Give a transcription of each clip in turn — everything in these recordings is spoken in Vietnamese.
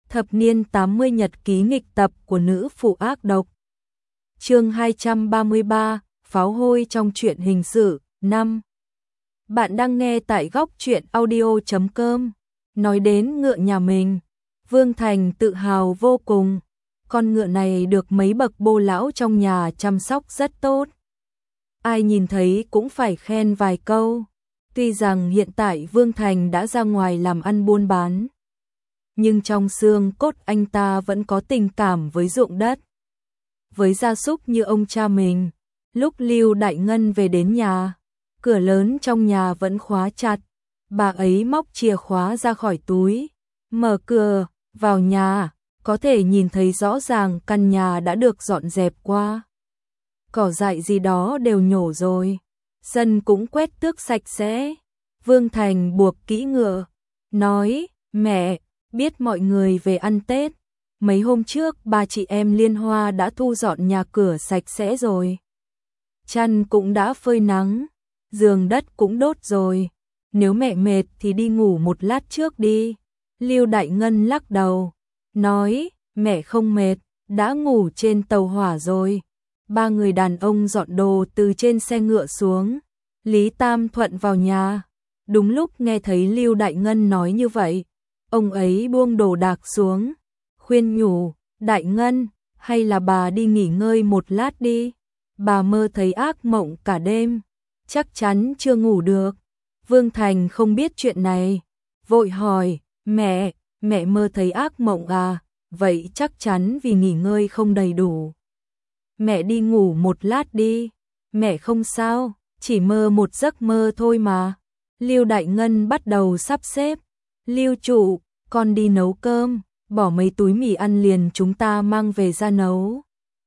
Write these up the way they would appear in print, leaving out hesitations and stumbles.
Thập niên 80 nhật ký nghịch tập của nữ phụ ác độc. Chương 233, pháo hôi trong truyện hình sự 5. Bạn đang nghe tại góc truyện audio.com. Nói đến ngựa nhà mình, Vương Thành tự hào vô cùng. Con ngựa này được mấy bậc bô lão trong nhà chăm sóc rất tốt. Ai nhìn thấy cũng phải khen vài câu. Tuy rằng hiện tại Vương Thành đã ra ngoài làm ăn buôn bán, nhưng trong xương cốt anh ta vẫn có tình cảm với ruộng đất, với gia súc như ông cha mình. Lúc Lưu Đại Ngân về đến nhà, cửa lớn trong nhà vẫn khóa chặt. Bà ấy móc chìa khóa ra khỏi túi, mở cửa, vào nhà, có thể nhìn thấy rõ ràng căn nhà đã được dọn dẹp qua. Cỏ dại gì đó đều nhổ rồi, sân cũng quét tước sạch sẽ. Vương Thành buộc kỹ ngựa, nói, mẹ, biết mọi người về ăn Tết. Mấy hôm trước ba chị em Liên Hoa đã thu dọn nhà cửa sạch sẽ rồi. Chăn cũng đã phơi nắng, giường đất cũng đốt rồi. Nếu mẹ mệt thì đi ngủ một lát trước đi. Lưu Đại Ngân lắc đầu, nói, mẹ không mệt, đã ngủ trên tàu hỏa rồi. Ba người đàn ông dọn đồ từ trên xe ngựa xuống. Lý Tam Thuận vào nhà. Đúng lúc nghe thấy Lưu Đại Ngân nói như vậy, ông ấy buông đồ đạc xuống, khuyên nhủ, Đại Ngân, hay là bà đi nghỉ ngơi một lát đi. Bà mơ thấy ác mộng cả đêm, chắc chắn chưa ngủ được. Vương Thành không biết chuyện này, vội hỏi, mẹ mơ thấy ác mộng à? Vậy chắc chắn vì nghỉ ngơi không đầy đủ. Mẹ đi ngủ một lát đi, mẹ không sao, chỉ mơ một giấc mơ thôi mà. Lưu Đại Ngân bắt đầu sắp xếp, Lưu trụ, con đi nấu cơm, bỏ mấy túi mì ăn liền chúng ta mang về ra nấu.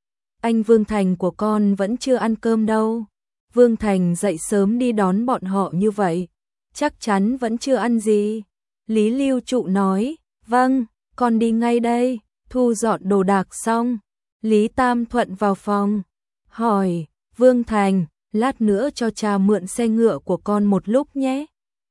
Anh Vương Thành của con vẫn chưa ăn cơm đâu. Vương Thành dậy sớm đi đón bọn họ như vậy, chắc chắn vẫn chưa ăn gì. Lý Lưu trụ nói, vâng, con đi ngay đây. Thu dọn đồ đạc xong, Lý Tam Thuận vào phòng, hỏi, Vương Thành, lát nữa cho cha mượn xe ngựa của con một lúc nhé.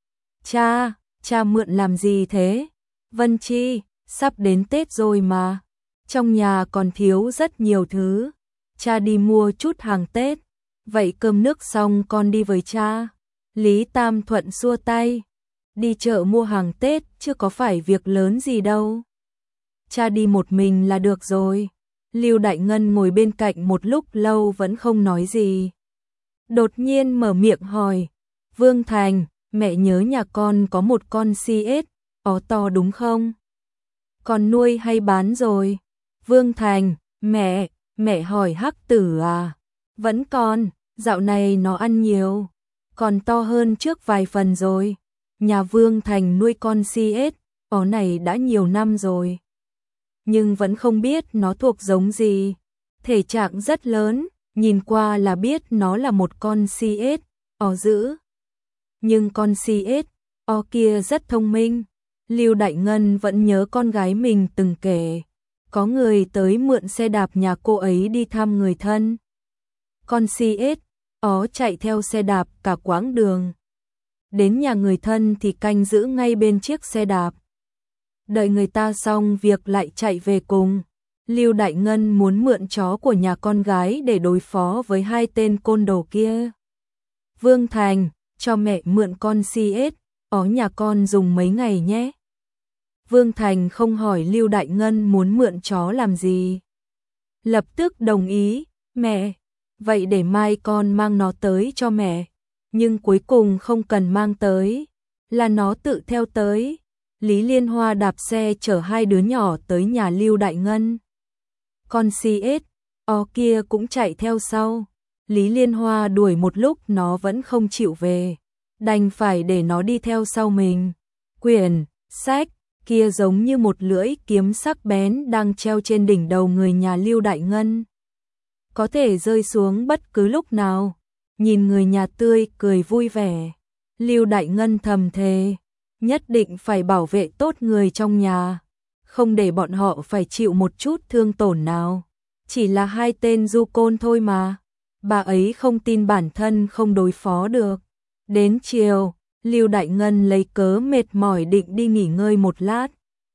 Cha mượn làm gì thế? Vân Chi, sắp đến Tết rồi mà. Trong nhà còn thiếu rất nhiều thứ. Cha đi mua chút hàng Tết. Vậy cơm nước xong con đi với cha. Lý Tam Thuận xua tay. Đi chợ mua hàng Tết chứ có phải việc lớn gì đâu. Cha đi một mình là được rồi. Lưu Đại Ngân ngồi bên cạnh một lúc lâu vẫn không nói gì. Đột nhiên mở miệng hỏi, Vương Thành, mẹ nhớ nhà con có một con CS, ó to đúng không? Con nuôi hay bán rồi? Vương Thành, mẹ hỏi Hắc Tử à? Vẫn còn, dạo này nó ăn nhiều, còn to hơn trước vài phần rồi. Nhà Vương Thành nuôi con CS, ó này đã nhiều năm rồi. Nhưng vẫn không biết nó thuộc giống gì. Thể trạng rất lớn, nhìn qua là biết nó là một con CS, ó dữ. Nhưng con CS, ó kia rất thông minh. Lưu Đại Ngân vẫn nhớ con gái mình từng kể, có người tới mượn xe đạp nhà cô ấy đi thăm người thân. Con CS, ó chạy theo xe đạp cả quãng đường. Đến nhà người thân thì canh giữ ngay bên chiếc xe đạp. Đợi người ta xong việc lại chạy về cùng. Lưu Đại Ngân muốn mượn chó của nhà con gái để đối phó với hai tên côn đồ kia. Vương Thành, cho mẹ mượn con CS, ó nhà con dùng mấy ngày nhé. Vương Thành không hỏi Lưu Đại Ngân muốn mượn chó làm gì. Lập tức đồng ý, mẹ, vậy để mai con mang nó tới cho mẹ. Nhưng cuối cùng không cần mang tới, là nó tự theo tới. Lý Liên Hoa đạp xe chở hai đứa nhỏ tới nhà Lưu Đại Ngân. Con CS, ó kia cũng chạy theo sau. Lý Liên Hoa đuổi một lúc nó vẫn không chịu về, đành phải để nó đi theo sau mình. Quyển sách kia giống như một lưỡi kiếm sắc bén đang treo trên đỉnh đầu người nhà Lưu Đại Ngân, có thể rơi xuống bất cứ lúc nào. Nhìn người nhà tươi cười vui vẻ, Lưu Đại Ngân thầm thề, nhất định phải bảo vệ tốt người trong nhà, không để bọn họ phải chịu một chút thương tổn nào. Chỉ là hai tên du côn thôi mà, bà ấy không tin bản thân không đối phó được. Đến chiều, Lưu Đại Ngân lấy cớ mệt mỏi định đi nghỉ ngơi một lát.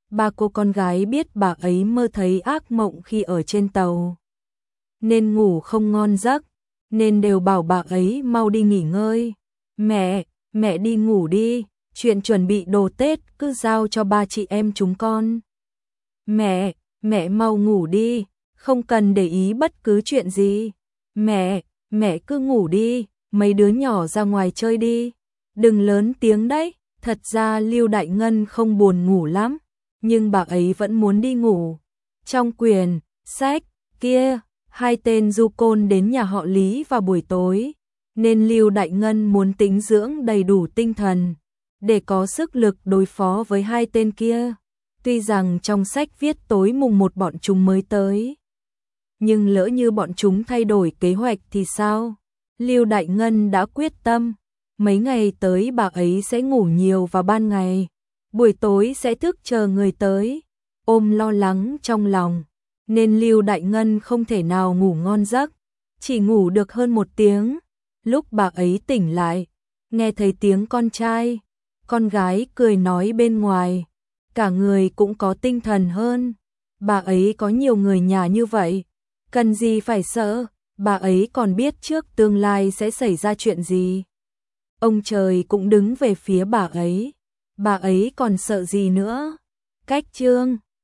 Ba cô con gái biết bà ấy mơ thấy ác mộng khi ở trên tàu, nên ngủ không ngon giấc, nên đều bảo bà ấy mau đi nghỉ ngơi. Mẹ đi ngủ đi, chuyện chuẩn bị đồ Tết cứ giao cho ba chị em chúng con. Mẹ mau ngủ đi, không cần để ý bất cứ chuyện gì. Mẹ cứ ngủ đi, mấy đứa nhỏ ra ngoài chơi đi. Đừng lớn tiếng đấy. Thật ra Lưu Đại Ngân không buồn ngủ lắm, nhưng bà ấy vẫn muốn đi ngủ. Trong quyển sách kia, hai tên du côn đến nhà họ Lý vào buổi tối, nên Lưu Đại Ngân muốn tĩnh dưỡng đầy đủ tinh thần để có sức lực đối phó với hai tên kia. Tuy rằng trong sách viết tối mùng 1 bọn chúng mới tới, nhưng lỡ như bọn chúng thay đổi kế hoạch thì sao? Lưu Đại Ngân đã quyết tâm, mấy ngày tới bà ấy sẽ ngủ nhiều vào ban ngày, buổi tối sẽ thức chờ người tới. Ôm lo lắng trong lòng, nên Lưu Đại Ngân không thể nào ngủ ngon giấc, chỉ ngủ được hơn 1 tiếng. Lúc bà ấy tỉnh lại, nghe thấy tiếng con trai, con gái cười nói bên ngoài, cả người cũng có tinh thần hơn. Bà ấy có nhiều người nhà như vậy, cần gì phải sợ, bà ấy còn biết trước tương lai sẽ xảy ra chuyện gì. Ông trời cũng đứng về phía bà ấy còn sợ gì nữa. Cách chương